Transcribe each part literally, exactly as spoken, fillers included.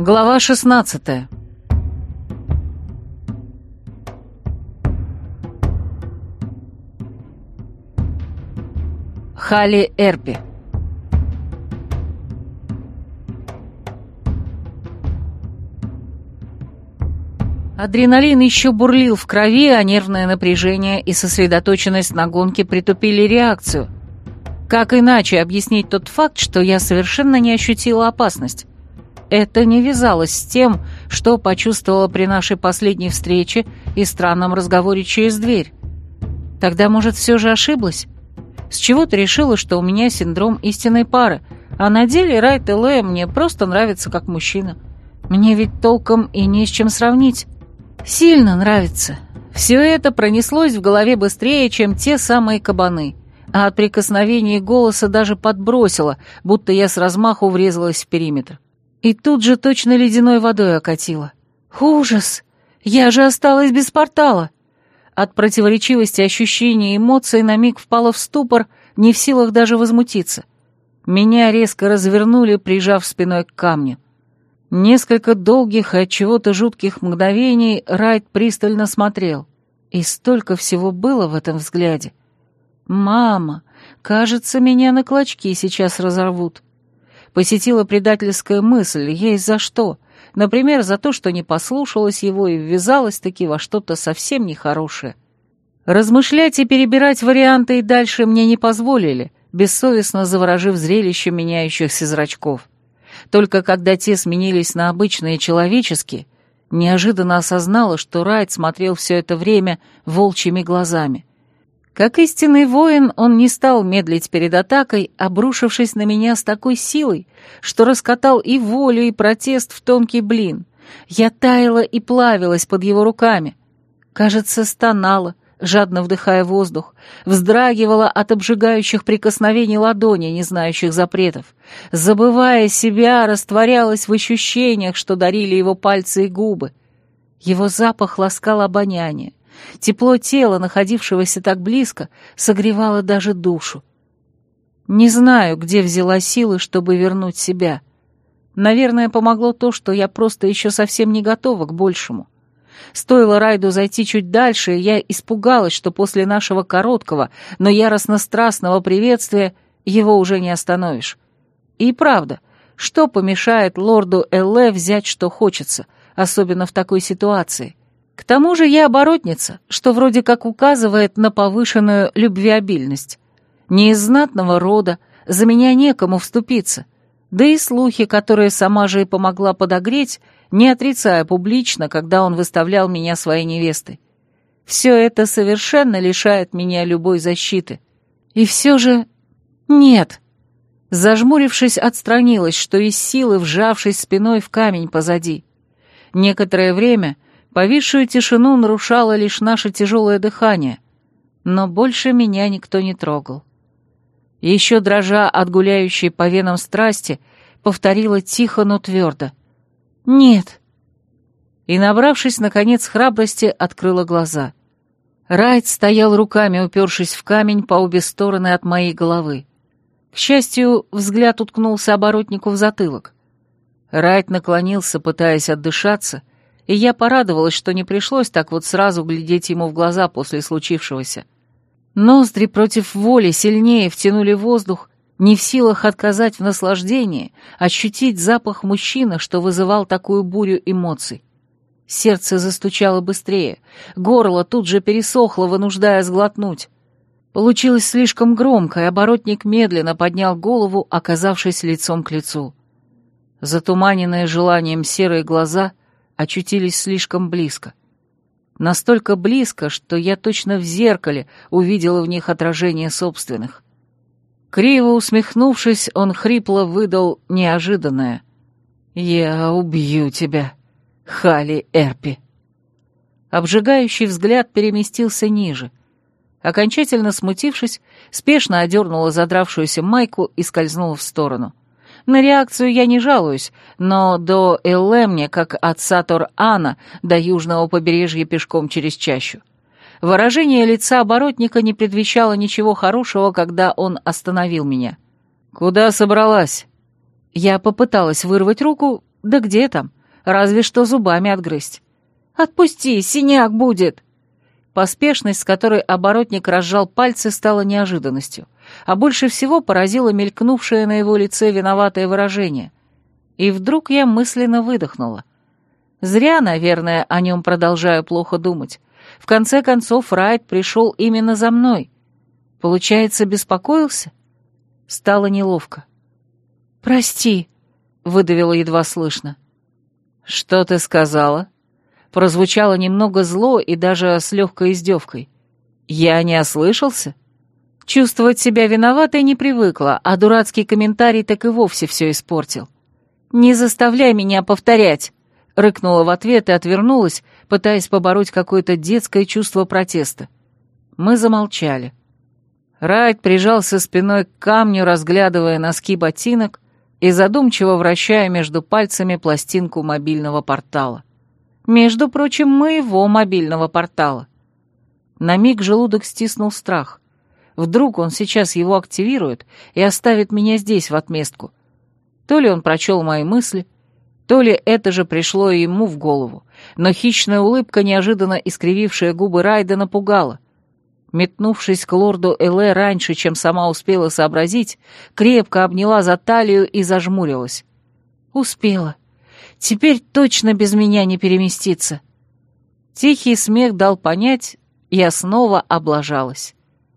Глава шестнадцатая. Халли Эрпи. Адреналин еще бурлил в крови, а нервное напряжение и сосредоточенность на гонке притупили реакцию. Как иначе объяснить тот факт, что я совершенно не ощутила опасность? Это не вязалось с тем, что почувствовала при нашей последней встрече и странном разговоре через дверь. Тогда, может, все же ошиблась? С чего ты решила, что у меня синдром истинной пары, а на деле Райт Элэ мне просто нравится как мужчина? Мне ведь толком и не с чем сравнить. Сильно нравится. Все это пронеслось в голове быстрее, чем те самые кабаны, а от прикосновения голоса даже подбросило, будто я с размаху врезалась в периметр. И тут же точно ледяной водой окатило. Ужас! Я же осталась без портала! От противоречивости ощущений и эмоций на миг впала в ступор, не в силах даже возмутиться. Меня резко развернули, прижав спиной к камню. Несколько долгих и от чего-то жутких мгновений Райт пристально смотрел. И столько всего было в этом взгляде. «Мама, кажется, меня на клочки сейчас разорвут». Посетила предательская мысль, есть за что. Например, за то, что не послушалась его и ввязалась-таки во что-то совсем нехорошее. Размышлять и перебирать варианты и дальше мне не позволили, бессовестно заворожив зрелищем меняющихся зрачков. Только когда те сменились на обычные человеческие, неожиданно осознала, что Райт смотрел все это время волчьими глазами. Как истинный воин, он не стал медлить перед атакой, обрушившись на меня с такой силой, что раскатал и волю, и протест в тонкий блин. Я таяла и плавилась под его руками. Кажется, стонала, жадно вдыхая воздух, вздрагивала от обжигающих прикосновений ладони, не знающих запретов. Забывая себя, растворялась в ощущениях, что дарили его пальцы и губы. Его запах ласкал обоняние. Тепло тела, находившегося так близко, согревало даже душу. Не знаю, где взяла силы, чтобы вернуть себя. Наверное, помогло то, что я просто еще совсем не готова к большему. Стоило Райду зайти чуть дальше, и я испугалась, что после нашего короткого, но яростно-страстного приветствия его уже не остановишь. И правда, что помешает лорду Элэ взять, что хочется, особенно в такой ситуации? К тому же я оборотница, что вроде как указывает на повышенную любвеобильность. Не из знатного рода, за меня некому вступиться. Да и слухи, которые сама же и помогла подогреть, не отрицая публично, когда он выставлял меня своей невестой. Все это совершенно лишает меня любой защиты. И все же... нет. Зажмурившись, отстранилась, что из силы, вжавшись спиной в камень позади. Некоторое время... повисшую тишину нарушало лишь наше тяжелое дыхание, но больше меня никто не трогал. Еще дрожа от гуляющей по венам страсти, повторила тихо, но твердо: «Нет». И, набравшись, наконец, храбрости, открыла глаза. Райт стоял руками, упершись в камень по обе стороны от моей головы. К счастью, взгляд уткнулся оборотнику в затылок. Райт наклонился, пытаясь отдышаться, и я порадовалась, что не пришлось так вот сразу глядеть ему в глаза после случившегося. Ноздри против воли сильнее втянули воздух, не в силах отказать в наслаждении, ощутить запах мужчины, что вызывал такую бурю эмоций. Сердце застучало быстрее, горло тут же пересохло, вынуждая сглотнуть. Получилось слишком громко, и оборотник медленно поднял голову, оказавшись лицом к лицу. Затуманенные желанием серые глаза очутились слишком близко. Настолько близко, что я точно в зеркале увидела в них отражение собственных. Криво усмехнувшись, он хрипло выдал неожиданное: «Я убью тебя, Халли Эрпи». Обжигающий взгляд переместился ниже. Окончательно смутившись, спешно одернула задравшуюся майку и скользнула в сторону. На реакцию я не жалуюсь, но до Элэ мне, как от Сатор-Ана, до южного побережья пешком через чащу. Выражение лица оборотника не предвещало ничего хорошего, когда он остановил меня. «Куда собралась?» Я попыталась вырвать руку, Да где там? Разве что зубами отгрызть. «Отпусти, синяк будет!» Поспешность, с которой оборотник разжал пальцы, стала неожиданностью, а больше всего поразило мелькнувшее на его лице виноватое выражение. И вдруг я мысленно выдохнула. Зря, наверное, о нем продолжаю плохо думать. В конце концов, Райд пришел именно за мной. Получается, беспокоился? Стало неловко. «Прости», — выдавила едва слышно. «Что ты сказала?» Прозвучало немного зло и даже с легкой издевкой. «Я не ослышался?» Чувствовать себя виноватой не привыкла, а дурацкий комментарий так и вовсе все испортил. «Не заставляй меня повторять!» — рыкнула в ответ и отвернулась, пытаясь побороть какое-то детское чувство протеста. Мы замолчали. Райд прижался спиной к камню, разглядывая носки ботинок и задумчиво вращая между пальцами пластинку мобильного портала. Между прочим, моего мобильного портала. На миг желудок стиснул страх. Вдруг он сейчас его активирует и оставит меня здесь в отместку. То ли он прочел мои мысли, то ли это же пришло ему в голову, но хищная улыбка, неожиданно искривившая губы Райда, напугала. Метнувшись к лорду Элэ раньше, чем сама успела сообразить, крепко обняла за талию и зажмурилась. Успела. Теперь точно без меня не переместиться. Тихий смех дал понять, я снова облажалась.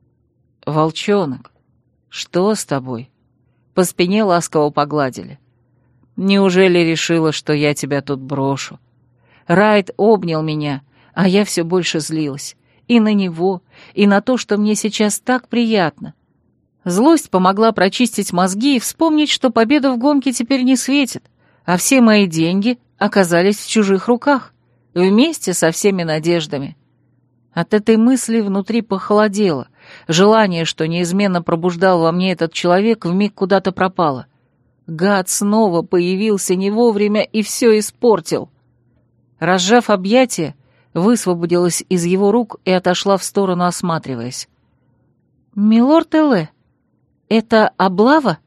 «Волчонок, что с тобой?» По спине ласково погладили. «Неужели решила, что я тебя тут брошу?» Райд обнял меня, а я все больше злилась. И на него, и на то, что мне сейчас так приятно. Злость помогла прочистить мозги и вспомнить, что победа в гонке теперь не светит, а все мои деньги оказались в чужих руках, вместе со всеми надеждами. От этой мысли внутри похолодело, желание, что неизменно пробуждал во мне этот человек, вмиг куда-то пропало. Гад снова появился не вовремя и все испортил. Разжав объятия, высвободилась из его рук и отошла в сторону, осматриваясь. «Милорд Элэ, это облава?»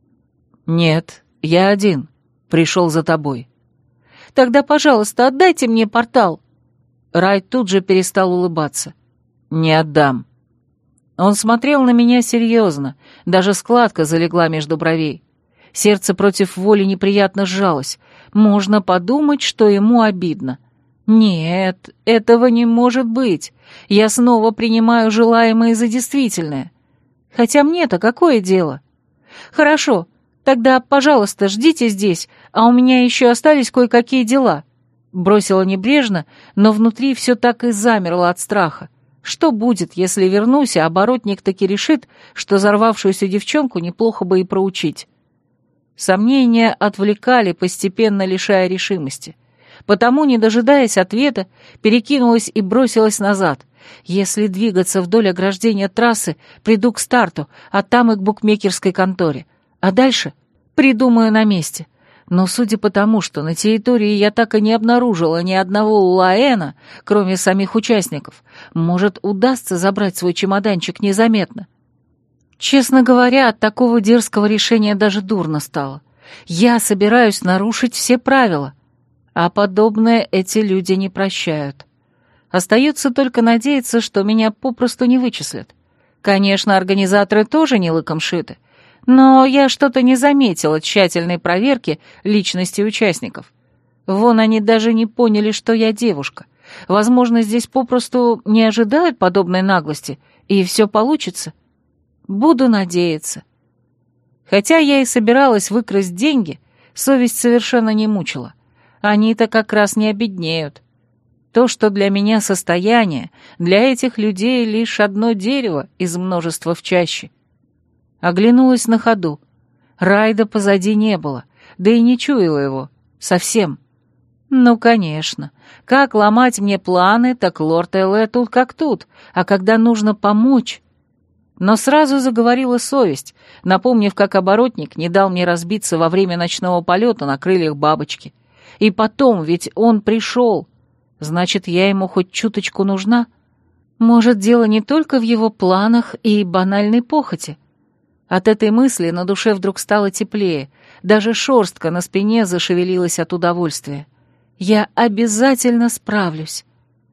«Нет, я один. Пришел за тобой». «Тогда, пожалуйста, отдайте мне портал». Райд тут же перестал улыбаться. «Не отдам». Он смотрел на меня серьезно, даже складка залегла между бровей. Сердце против воли неприятно сжалось. Можно подумать, что ему обидно. Нет, этого не может быть. Я снова принимаю желаемое за действительное. Хотя мне-то какое дело? Хорошо, тогда, пожалуйста, ждите здесь, а у меня еще остались кое-какие дела. Бросила небрежно, но внутри все так и замерло от страха. Что будет, если вернусь, а оборотник таки решит, что взорвавшуюся девчонку неплохо бы и проучить? Сомнения отвлекали, постепенно лишая решимости. Потому, не дожидаясь ответа, перекинулась и бросилась назад. Если двигаться вдоль ограждения трассы, приду к старту, а там и к букмекерской конторе. А дальше придумаю на месте. Но судя по тому, что на территории я так и не обнаружила ни одного Лаэна, кроме самих участников, может, удастся забрать свой чемоданчик незаметно. Честно говоря, от такого дерзкого решения даже дурно стало. Я собираюсь нарушить все правила, а подобное эти люди не прощают. Остается только надеяться, что меня попросту не вычислят. Конечно, организаторы тоже не лыком шиты, но я что-то не заметила тщательной проверки личности участников. Вон они даже не поняли, что я девушка. Возможно, здесь попросту не ожидают подобной наглости, и все получится. Буду надеяться. Хотя я и собиралась выкрасть деньги, совесть совершенно не мучила. Они-то как раз не обеднеют. То, что для меня состояние, для этих людей лишь одно дерево из множества в чаще. Оглянулась на ходу. Райда позади не было, да и не чуяла его. Совсем. Ну, конечно. Как ломать мне планы, так лорд Элэ тут как тут, а когда нужно помочь... Но сразу заговорила совесть, напомнив, как оборотник не дал мне разбиться во время ночного полета на крыльях бабочки. И потом, ведь он пришел. Значит, я ему хоть чуточку нужна? Может, дело не только в его планах и банальной похоти? От этой мысли на душе вдруг стало теплее, даже шерстка на спине зашевелилась от удовольствия. Я обязательно справлюсь.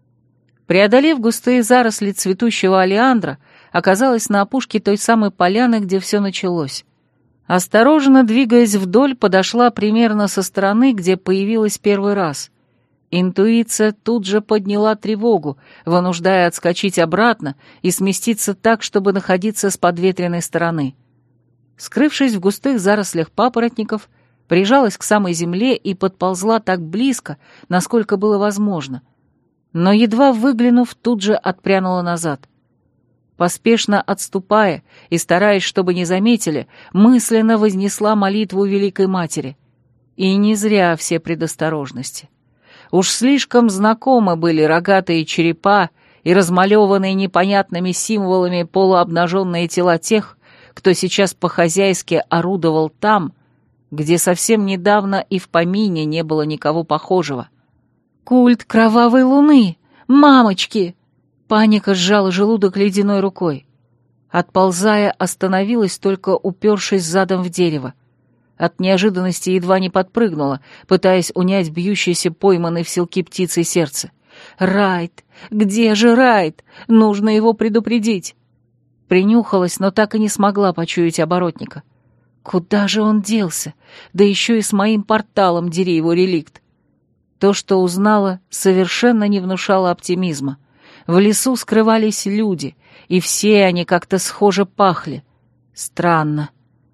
Преодолев густые заросли цветущего олеандра, оказалась на опушке той самой поляны, где все началось. Осторожно двигаясь вдоль, подошла примерно со стороны, где появилась первый раз. Интуиция тут же подняла тревогу, вынуждая отскочить обратно и сместиться так, чтобы находиться с подветренной стороны. Скрывшись в густых зарослях папоротников, прижалась к самой земле и подползла так близко, насколько было возможно. Но, едва выглянув, тут же отпрянула назад. Поспешно отступая и стараясь, чтобы не заметили, мысленно вознесла молитву Великой Матери. И не зря все предосторожности. Уж слишком знакомы были рогатые черепа и размалеванные непонятными символами полуобнаженные тела тех, кто сейчас по-хозяйски орудовал там, где совсем недавно и в помине не было никого похожего. «Культ кровавой луны! Мамочки!» Паника сжала желудок ледяной рукой. Отползая, остановилась, только упершись задом в дерево. От неожиданности едва не подпрыгнула, пытаясь унять бьющееся пойманной в селки птицей сердце. «Райт! Где же Райт? Нужно его предупредить!» Принюхалась, но так и не смогла почуять оборотника. Куда же он делся? Да еще и с моим порталом, дери его реликт. То, что узнала, совершенно не внушало оптимизма. В лесу скрывались люди, и все они как-то схоже пахли. Странно.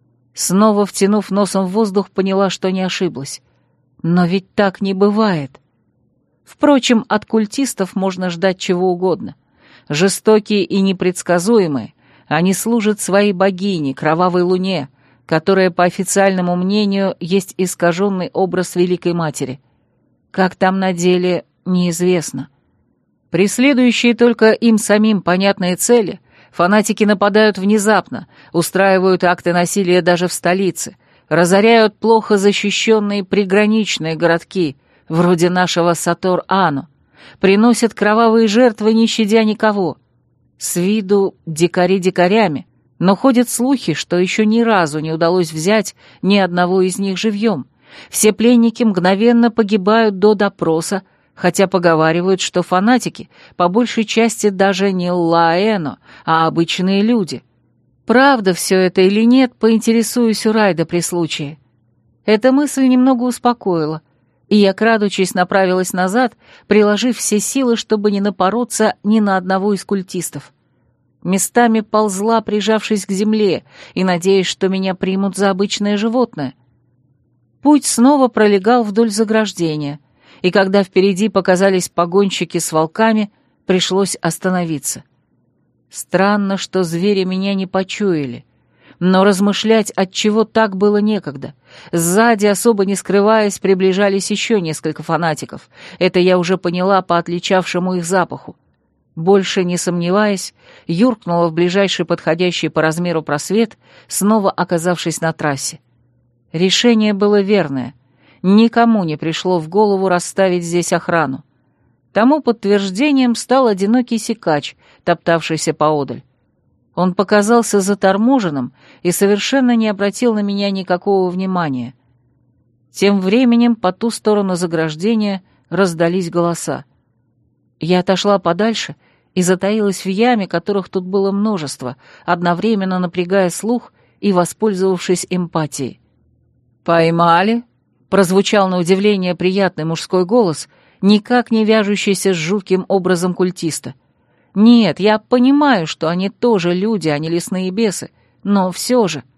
Снова втянув носом в воздух, поняла, что не ошиблась. Но ведь так не бывает. Впрочем, от культистов можно ждать чего угодно. Жестокие и непредсказуемые, они служат своей богине, кровавой луне, которая, по официальному мнению, есть искаженный образ Великой Матери. Как там на деле, неизвестно. Преследующие только им самим понятные цели, фанатики нападают внезапно, устраивают акты насилия даже в столице, разоряют плохо защищенные приграничные городки, вроде нашего Сатор-Ану, приносят кровавые жертвы, не щадя никого. С виду дикари дикарями, но ходят слухи, что еще ни разу не удалось взять ни одного из них живьем. Все пленники мгновенно погибают до допроса, хотя поговаривают, что фанатики по большей части даже не Лаэно, а обычные люди. Правда все это или нет, поинтересуюсь у Райда при случае. Эта мысль немного успокоила, и я, крадучись, направилась назад, приложив все силы, чтобы не напороться ни на одного из культистов. Местами ползла, прижавшись к земле, и надеясь, что меня примут за обычное животное. Путь снова пролегал вдоль заграждения, и когда впереди показались погонщики с волками, пришлось остановиться. Странно, что звери меня не почуяли, но размышлять, отчего так было некогда. Сзади, особо не скрываясь, приближались еще несколько фанатиков. Это я уже поняла по отличавшему их запаху. Больше не сомневаясь, юркнула в ближайший подходящий по размеру просвет, снова оказавшись на трассе. Решение было верное. Никому не пришло в голову расставить здесь охрану. Тому подтверждением стал одинокий сикач, топтавшийся поодаль. Он показался заторможенным и совершенно не обратил на меня никакого внимания. Тем временем по ту сторону заграждения раздались голоса. Я отошла подальше и затаилась в яме, которых тут было множество, одновременно напрягая слух и воспользовавшись эмпатией. «Поймали?» — прозвучал на удивление приятный мужской голос, никак не вяжущийся с жутким образом культиста. «Нет, я понимаю, что они тоже люди, а не лесные бесы, но все же...»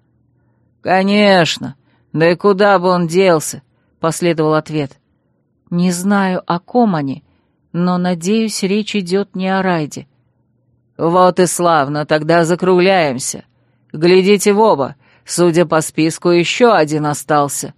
«Конечно! Да и куда бы он делся?» — последовал ответ. «Не знаю, о ком они, но, надеюсь, речь идет не о Райде». «Вот и славно, тогда закругляемся. Глядите в оба, судя по списку, еще один остался».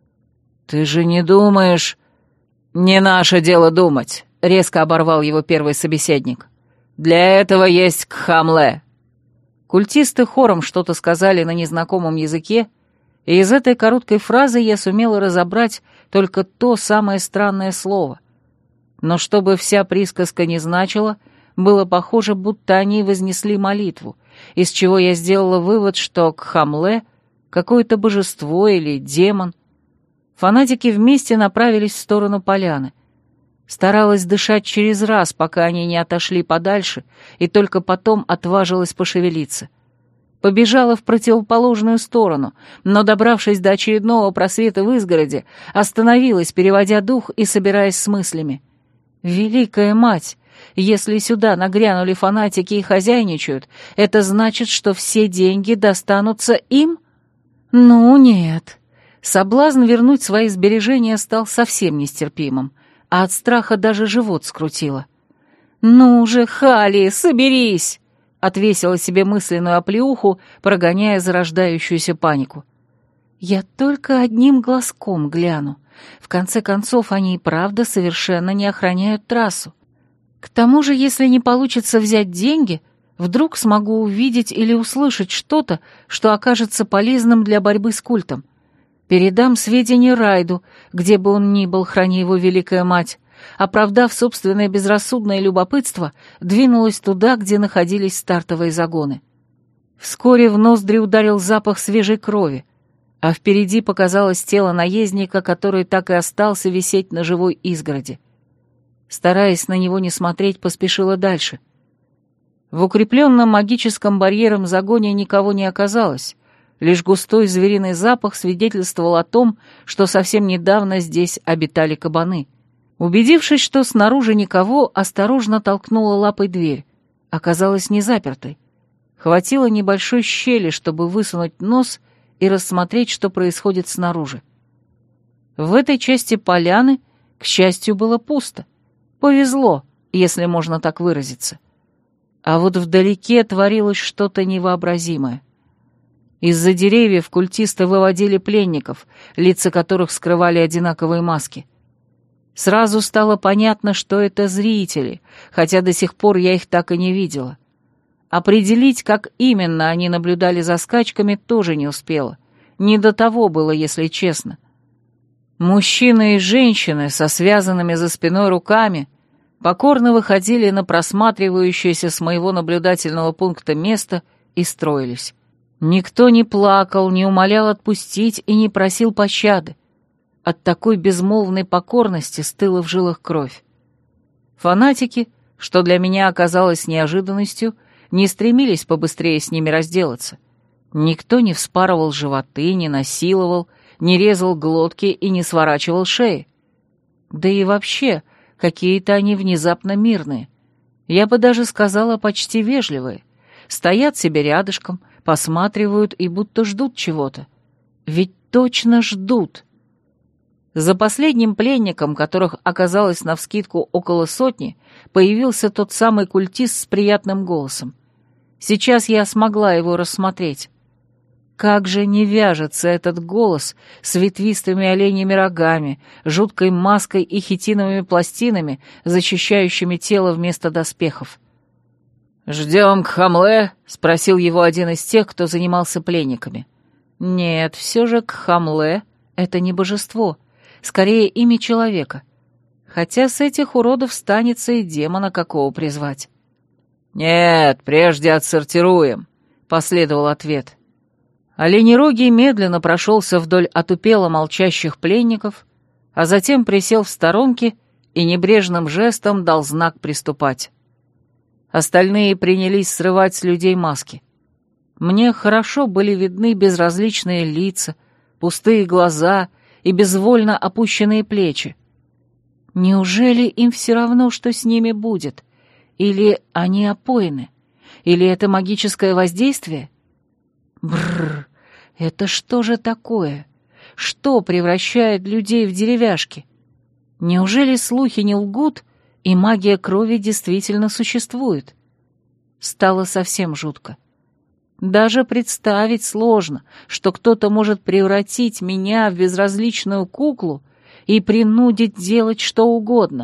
«Ты же не думаешь...» «Не наше дело думать», — резко оборвал его первый собеседник. «Для этого есть Кхамле». Культисты хором что-то сказали на незнакомом языке, и из этой короткой фразы я сумела разобрать только то самое странное слово. Но чтобы вся присказка не значила, было похоже, будто они вознесли молитву, из чего я сделала вывод, что Кхамле Какое-то божество или демон. Фанатики вместе направились в сторону поляны. Старалась дышать через раз, пока они не отошли подальше, и только потом отважилась пошевелиться. Побежала в противоположную сторону, но, добравшись до очередного просвета в изгороди, остановилась, переводя дух и собираясь с мыслями. «Великая мать! Если сюда нагрянули фанатики и хозяйничают, это значит, что все деньги достанутся им? Ну, нет». Соблазн вернуть свои сбережения стал совсем нестерпимым, а от страха даже живот скрутило. «Ну же, Хали, соберись!» — отвесила себе мысленную оплеуху, прогоняя зарождающуюся панику. «Я только одним глазком гляну. В конце концов, они и правда совершенно не охраняют трассу. К тому же, если не получится взять деньги, вдруг смогу увидеть или услышать что-то, что окажется полезным для борьбы с культом. Передам сведения Райду, где бы он ни был, храни его великая мать, оправдав собственное безрассудное любопытство, двинулась туда, где находились стартовые загоны. Вскоре в ноздри ударил запах свежей крови, а впереди показалось тело наездника, который так и остался висеть на живой изгороди. Стараясь на него не смотреть, поспешила дальше. В укрепленном магическом барьером загоне никого не оказалось, лишь густой звериный запах свидетельствовал о том, что совсем недавно здесь обитали кабаны. Убедившись, что снаружи никого, осторожно толкнула лапой дверь. Оказалась не запертой. Хватило небольшой щели, чтобы высунуть нос и рассмотреть, что происходит снаружи. В этой части поляны, к счастью, было пусто. Повезло, если можно так выразиться. А вот вдалеке творилось что-то невообразимое. Из-за деревьев культисты выводили пленников, лица которых скрывали одинаковые маски. Сразу стало понятно, что это зрители, хотя до сих пор я их так и не видела. Определить, как именно они наблюдали за скачками, тоже не успела. Не до того было, если честно. Мужчины и женщины со связанными за спиной руками покорно выходили на просматривающееся с моего наблюдательного пункта место и строились. Никто не плакал, не умолял отпустить и не просил пощады. От такой безмолвной покорности стыла в жилах кровь. Фанатики, что для меня оказалось неожиданностью, не стремились побыстрее с ними разделаться. Никто не вспарывал животы, не насиловал, не резал глотки и не сворачивал шеи. Да и вообще, какие-то они внезапно мирные. Я бы даже сказала, почти вежливые. Стоят себе рядышком, посматривают и будто ждут чего-то. Ведь точно ждут. За последним пленником, которых оказалось навскидку около сотни, появился тот самый культист с приятным голосом. Сейчас я смогла его рассмотреть. Как же не вяжется этот голос с ветвистыми оленьими рогами, жуткой маской и хитиновыми пластинами, защищающими тело вместо доспехов. «Ждем Кхамле?» — спросил его один из тех, кто занимался пленниками. Нет, все же Кхамле — это не божество, скорее имя человека. Хотя с этих уродов станется и демона какого призвать. «Нет, прежде отсортируем», — последовал ответ. Оленерогий медленно прошелся вдоль отупело молчащих пленников, а затем присел в сторонке и небрежным жестом дал знак приступать. Остальные принялись срывать с людей маски. Мне хорошо были видны безразличные лица, пустые глаза и безвольно опущенные плечи. Неужели им все равно, что с ними будет? Или они опоены? Или это магическое воздействие? Бррр, это что же такое? Что превращает людей в деревяшки? Неужели слухи не лгут, и магия крови действительно существует? Стало совсем жутко. Даже представить сложно, что кто-то может превратить меня в безразличную куклу и принудить делать что угодно.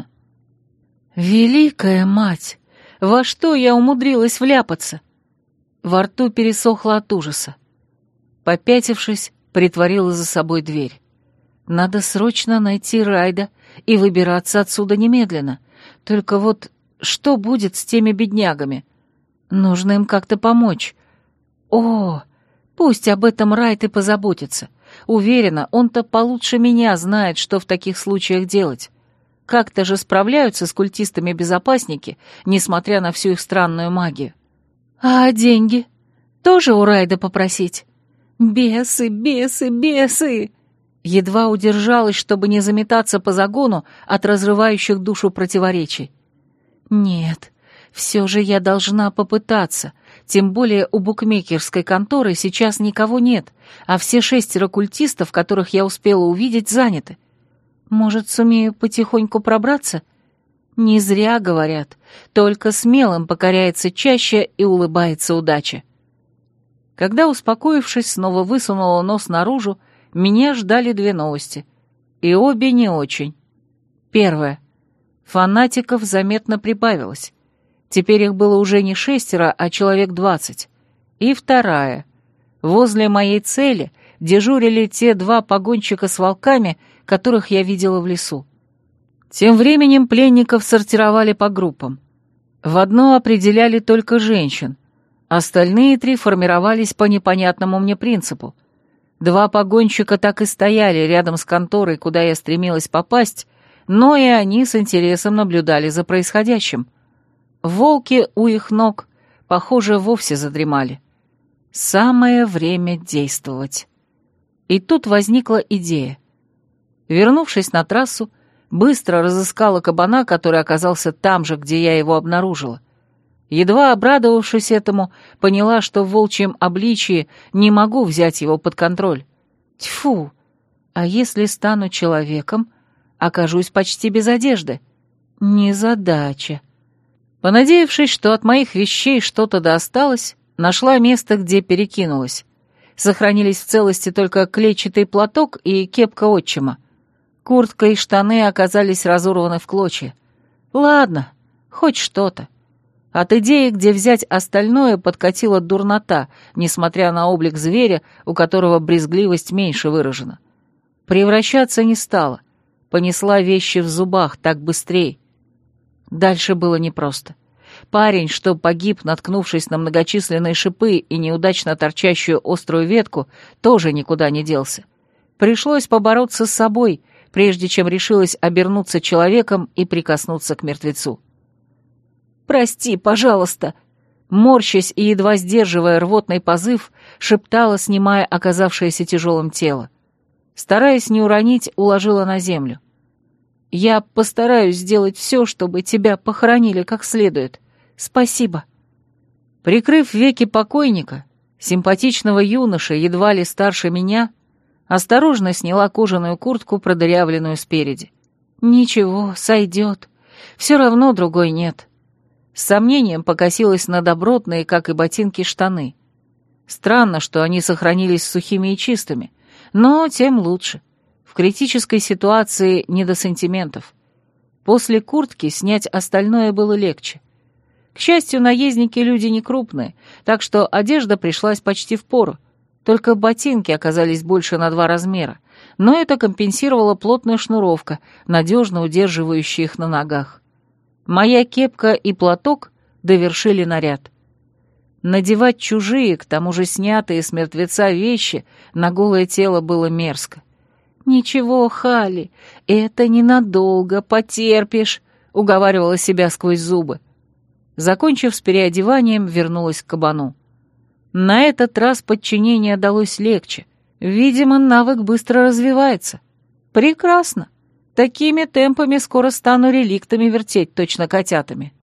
Великая мать! Во что я умудрилась вляпаться? Во рту пересохло от ужаса. Попятившись, притворила за собой дверь. Надо срочно найти Райда и выбираться отсюда немедленно. Только вот что будет с теми беднягами? Нужно им как-то помочь. О, Пусть об этом Райт и позаботится. Уверена, он-то получше меня знает, что в таких случаях делать. Как-то же справляются с культистами безопасники, несмотря на всю их странную магию. А деньги? Тоже у Райда попросить? Бесы, бесы, бесы! Едва удержалась, чтобы не заметаться по загону от разрывающих душу противоречий. Нет, все же я должна попытаться, тем более у букмекерской конторы сейчас никого нет, а все шестеро культистов, которых я успела увидеть, заняты. Может, сумею потихоньку пробраться? Не зря говорят, только смелым покоряется чаще и улыбается удача. Когда, успокоившись, снова высунула нос наружу, меня ждали две новости, и обе не очень. Первая. Фанатиков заметно прибавилось. Теперь их было уже не шестеро, а человек двадцать. И вторая. Возле моей цели дежурили те два погонщика с волками, которых я видела в лесу. Тем временем пленников сортировали по группам. В одно определяли только женщин, остальные три формировались по непонятному мне принципу. Два погонщика так и стояли рядом с конторой, куда я стремилась попасть, но и они с интересом наблюдали за происходящим. Волки у их ног, похоже, вовсе задремали. Самое время действовать. И тут возникла идея. Вернувшись на трассу, быстро разыскала кабана, который оказался там же, где я его обнаружила. Едва обрадовавшись этому, поняла, что в волчьем обличии не могу взять его под контроль. Тьфу! А если стану человеком, окажусь почти без одежды? Незадача. Понадеявшись, что от моих вещей что-то досталось, нашла место, где перекинулась. Сохранились в целости только клетчатый платок и кепка отчима. Куртка и штаны оказались разорваны в клочья. Ладно, хоть что-то. От идеи, где взять остальное, подкатила дурнота, несмотря на облик зверя, у которого брезгливость меньше выражена. Превращаться не стала. Понесла вещи в зубах, так быстрей. Дальше было непросто. Парень, что погиб, наткнувшись на многочисленные шипы и неудачно торчащую острую ветку, тоже никуда не делся. Пришлось побороться с собой, прежде чем решилась обернуться человеком и прикоснуться к мертвецу. «Прости, пожалуйста!» Морщась и едва сдерживая рвотный позыв, шептала, снимая оказавшееся тяжелым тело. Стараясь не уронить, уложила на землю. «Я постараюсь сделать все, чтобы тебя похоронили как следует. Спасибо». Прикрыв веки покойника, симпатичного юноши, едва ли старше меня, осторожно сняла кожаную куртку, продырявленную спереди. «Ничего, сойдет. Все равно другой нет». С сомнением покосилась на добротные, как и ботинки, штаны. Странно, что они сохранились сухими и чистыми, но тем лучше. В критической ситуации не до сантиментов. После куртки снять остальное было легче. К счастью, наездники люди не крупные, так что одежда пришлась почти впору. Только ботинки оказались больше на два размера, но это компенсировала плотная шнуровка, надежно удерживающая их на ногах. Моя кепка и платок довершили наряд. Надевать чужие, к тому же снятые с мертвеца вещи, на голое тело было мерзко. «Ничего, Хали, это ненадолго, потерпишь», — уговаривала себя сквозь зубы. Закончив с переодеванием, вернулась к кабану. На этот раз подчинение далось легче. Видимо, навык быстро развивается. Прекрасно. Такими темпами скоро стану реликтами вертеть, точно котятами.